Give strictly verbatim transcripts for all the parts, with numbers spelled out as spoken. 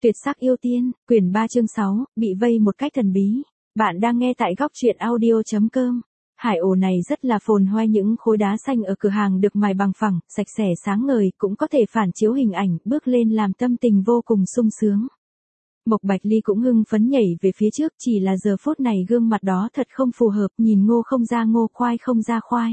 Tuyệt sắc yêu tiên, quyển ba chương sáu, bị vây một cách thần bí. Bạn đang nghe tại góc truyện audio.com. Hải ổ này rất là phồn hoa, những khối đá xanh ở cửa hàng được mài bằng phẳng, sạch sẽ sáng ngời, cũng có thể phản chiếu hình ảnh, bước lên làm tâm tình vô cùng sung sướng. Mộc Bạch Ly cũng hưng phấn nhảy về phía trước, chỉ là giờ phút này gương mặt đó thật không phù hợp, nhìn ngô không ra ngô, khoai không ra khoai.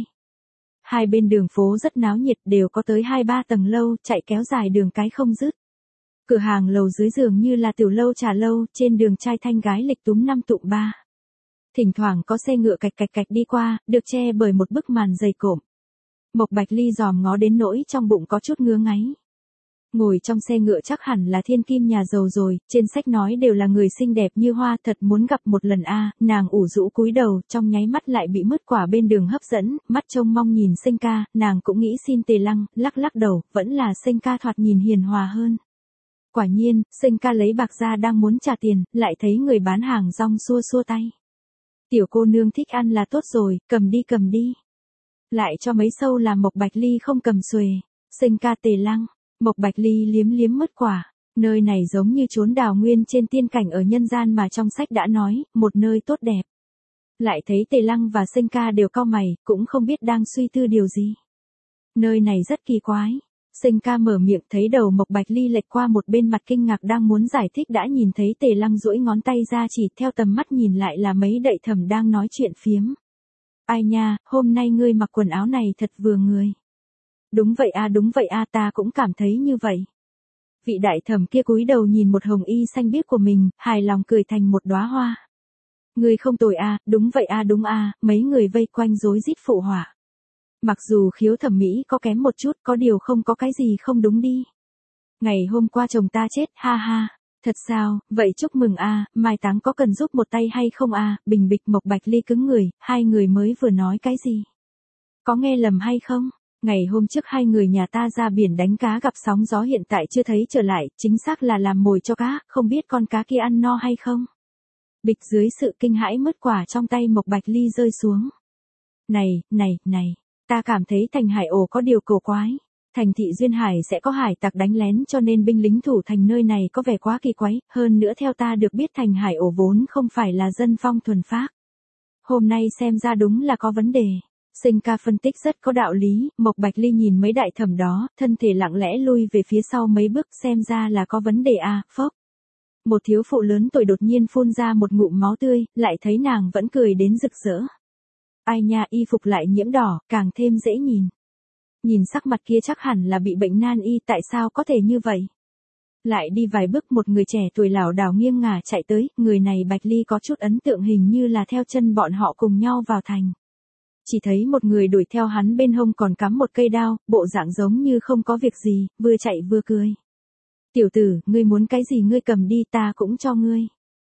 Hai bên đường phố rất náo nhiệt, đều có tới hai ba tầng lâu, chạy kéo dài đường cái không dứt. Cửa hàng lầu dưới dường như là tiểu lâu trà lâu, trên đường trai thanh gái lịch túm năm tụm ba. Thỉnh thoảng có xe ngựa cạch cạch cạch đi qua, được che bởi một bức màn dày cộm. Mộc Bạch Ly dòm ngó đến nỗi trong bụng có chút ngứa ngáy. Ngồi trong xe ngựa chắc hẳn là thiên kim nhà giàu rồi, trên sách nói đều là người xinh đẹp như hoa, thật muốn gặp một lần a. À, nàng ủ rũ cúi đầu, trong nháy mắt lại bị mứt quả bên đường hấp dẫn, mắt trông mong nhìn Sinh ca, nàng cũng nghĩ xin Tề Lăng, lắc lắc đầu, vẫn là Sinh ca thoạt nhìn hiền hòa hơn. Quả nhiên, Sinh ca lấy bạc ra đang muốn trả tiền, lại thấy người bán hàng rong xua xua tay. Tiểu cô nương thích ăn là tốt rồi, cầm đi cầm đi. Lại cho mấy sâu làm Mộc Bạch Ly không cầm xuề. Sinh ca Tề Lăng. Mộc Bạch Ly liếm liếm mứt quả, nơi này giống như chốn đào nguyên trên tiên cảnh ở nhân gian mà trong sách đã nói, một nơi tốt đẹp. Lại thấy Tề Lăng và Sinh ca đều cau mày, cũng không biết đang suy tư điều gì. Nơi này rất kỳ quái. Sinh ca mở miệng, thấy đầu Mộc Bạch Ly lệch qua một bên, mặt kinh ngạc đang muốn giải thích đã nhìn thấy Tề Lăng duỗi ngón tay ra chỉ, theo tầm mắt nhìn lại là mấy đậy thầm đang nói chuyện phiếm. Ai nha, hôm nay ngươi mặc quần áo này thật vừa người. Đúng vậy a, đúng vậy a, ta cũng cảm thấy như vậy. Vị đại thẩm kia cúi đầu nhìn một hồng y xanh biếc của mình, hài lòng cười thành một đóa hoa. Ngươi không tồi a, đúng vậy a, đúng a, mấy người vây quanh rối rít phụ họa. Mặc dù khiếu thẩm mỹ có kém một chút, có điều không có cái gì không đúng đi. Ngày hôm qua chồng ta chết, ha ha. Thật sao, vậy chúc mừng a, mai táng có cần giúp một tay hay không a? Bình bịch. Mộc Bạch Ly cứng người, hai người mới vừa nói cái gì? Có nghe lầm hay không? Ngày hôm trước hai người nhà ta ra biển đánh cá gặp sóng gió, hiện tại chưa thấy trở lại, chính xác là làm mồi cho cá, không biết con cá kia ăn no hay không? Bịch. Dưới sự kinh hãi, mứt quả trong tay Mộc Bạch Ly rơi xuống. Này, này, này, ta cảm thấy thành Hải ổ có điều cổ quái. Thành thị Duyên Hải sẽ có hải tặc đánh lén, cho nên binh lính thủ thành nơi này có vẻ quá kỳ quái, hơn nữa theo ta được biết thành Hải ổ vốn không phải là dân phong thuần phác. Hôm nay xem ra đúng là có vấn đề. Sinh ca phân tích rất có đạo lý. Mộc Bạch Ly nhìn mấy đại thẩm đó, thân thể lặng lẽ lui về phía sau mấy bước, xem ra là có vấn đề à, phốc. Một thiếu phụ lớn tuổi đột nhiên phun ra một ngụm máu tươi, lại thấy nàng vẫn cười đến rực rỡ. Ai nha, y phục lại nhiễm đỏ, càng thêm dễ nhìn. Nhìn sắc mặt kia chắc hẳn là bị bệnh nan y, tại sao có thể như vậy? Lại đi vài bước, một người trẻ tuổi lảo đảo nghiêng ngả chạy tới, người này Bạch Ly có chút ấn tượng, hình như là theo chân bọn họ cùng nhau vào thành. Chỉ thấy một người đuổi theo hắn, bên hông còn cắm một cây đao, bộ dạng giống như không có việc gì, vừa chạy vừa cười. Tiểu tử, ngươi muốn cái gì ngươi cầm đi, ta cũng cho ngươi.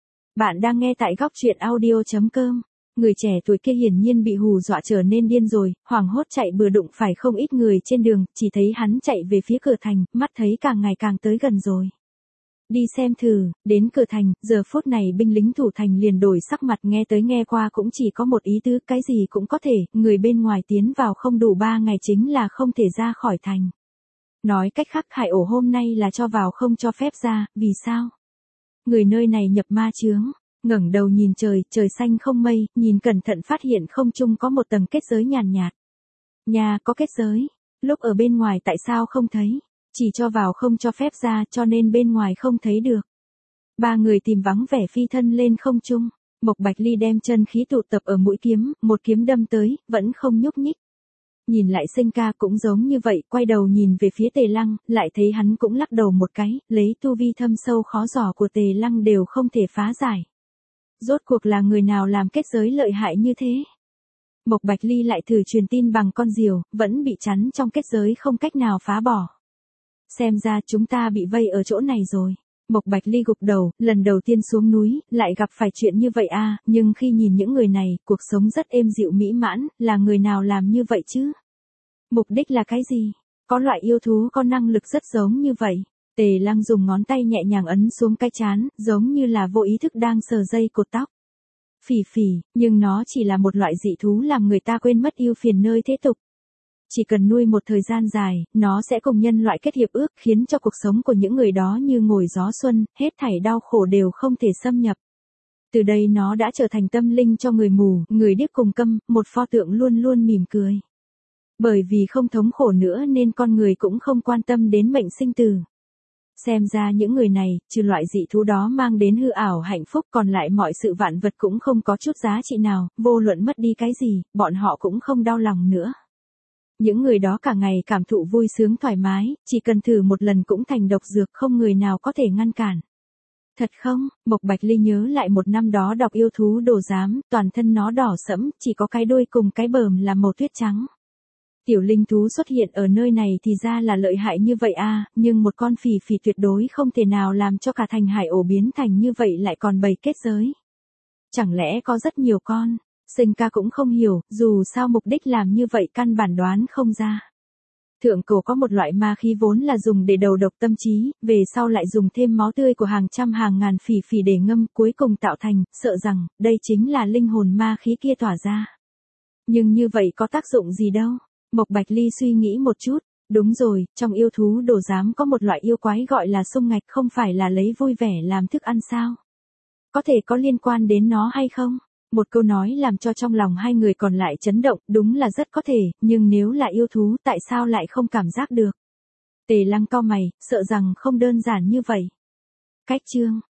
Bạn đang nghe tại góc truyện audio.com. Người trẻ tuổi kia hiển nhiên bị hù dọa trở nên điên rồi, hoảng hốt chạy bừa, đụng phải không ít người trên đường, chỉ thấy hắn chạy về phía cửa thành, mắt thấy càng ngày càng tới gần rồi. Đi xem thử. Đến cửa thành, giờ phút này binh lính thủ thành liền đổi sắc mặt, nghe tới nghe qua cũng chỉ có một ý tứ, cái gì cũng có thể, người bên ngoài tiến vào không đủ ba ngày chính là không thể ra khỏi thành. Nói cách khác, Hải ổ hôm nay là cho vào không cho phép ra, vì sao? Người nơi này nhập ma chướng. Ngẩng đầu nhìn trời, trời xanh không mây, nhìn cẩn thận phát hiện không trung có một tầng kết giới nhàn nhạt. Nhà có kết giới, lúc ở bên ngoài tại sao không thấy? Chỉ cho vào không cho phép ra, cho nên bên ngoài không thấy được. Ba người tìm vắng vẻ phi thân lên không trung. Mộc Bạch Ly đem chân khí tụ tập ở mũi kiếm, một kiếm đâm tới, vẫn không nhúc nhích. Nhìn lại Sinh ca cũng giống như vậy, quay đầu nhìn về phía Tề Lăng, lại thấy hắn cũng lắc đầu một cái, lấy tu vi thâm sâu khó dò của Tề Lăng đều không thể phá giải. Rốt cuộc là người nào làm kết giới lợi hại như thế? Mộc Bạch Ly lại thử truyền tin bằng con diều, vẫn bị chắn trong kết giới, không cách nào phá bỏ. Xem ra chúng ta bị vây ở chỗ này rồi. Mộc Bạch Ly gục đầu, lần đầu tiên xuống núi, lại gặp phải chuyện như vậy à, nhưng khi nhìn những người này, cuộc sống rất êm dịu mỹ mãn, là người nào làm như vậy chứ? Mục đích là cái gì? Có loại yêu thú có năng lực rất giống như vậy. Tề Lăng dùng ngón tay nhẹ nhàng ấn xuống cái trán, giống như là vô ý thức đang sờ dây cột tóc. Phỉ phỉ, nhưng nó chỉ là một loại dị thú làm người ta quên mất ưu phiền nơi thế tục. Chỉ cần nuôi một thời gian dài, nó sẽ cùng nhân loại kết hiệp ước khiến cho cuộc sống của những người đó như ngồi gió xuân, hết thảy đau khổ đều không thể xâm nhập. Từ đây nó đã trở thành tâm linh cho người mù, người điếc cùng câm, một pho tượng luôn luôn mỉm cười. Bởi vì không thống khổ nữa nên con người cũng không quan tâm đến mệnh sinh tử. Xem ra những người này, trừ loại dị thú đó mang đến hư ảo hạnh phúc còn lại mọi sự vạn vật cũng không có chút giá trị nào, vô luận mất đi cái gì, bọn họ cũng không đau lòng nữa. Những người đó cả ngày cảm thụ vui sướng thoải mái, chỉ cần thử một lần cũng thành độc dược không người nào có thể ngăn cản. Thật không? Mộc Bạch Ly nhớ lại một năm đó đọc yêu thú đồ giám, toàn thân nó đỏ sẫm, chỉ có cái đuôi cùng cái bờm là màu tuyết trắng. Tiểu linh thú xuất hiện ở nơi này thì ra là lợi hại như vậy à, nhưng một con phỉ phỉ tuyệt đối không thể nào làm cho cả thành hải ổ biến thành như vậy lại còn bầy kết giới. Chẳng lẽ có rất nhiều con? Sinh ca cũng không hiểu, dù sao mục đích làm như vậy căn bản đoán không ra. Thượng cổ có một loại ma khí vốn là dùng để đầu độc tâm trí, về sau lại dùng thêm máu tươi của hàng trăm hàng ngàn phỉ phỉ để ngâm cuối cùng tạo thành, sợ rằng, đây chính là linh hồn ma khí kia tỏa ra. Nhưng như vậy có tác dụng gì đâu? Mộc Bạch Ly suy nghĩ một chút, đúng rồi, trong yêu thú đồ giám có một loại yêu quái gọi là sung ngạch không phải là lấy vui vẻ làm thức ăn sao? Có thể có liên quan đến nó hay không? Một câu nói làm cho trong lòng hai người còn lại chấn động, đúng là rất có thể, nhưng nếu là yêu thú tại sao lại không cảm giác được? Tề Lăng cau mày, sợ rằng không đơn giản như vậy. Cách chương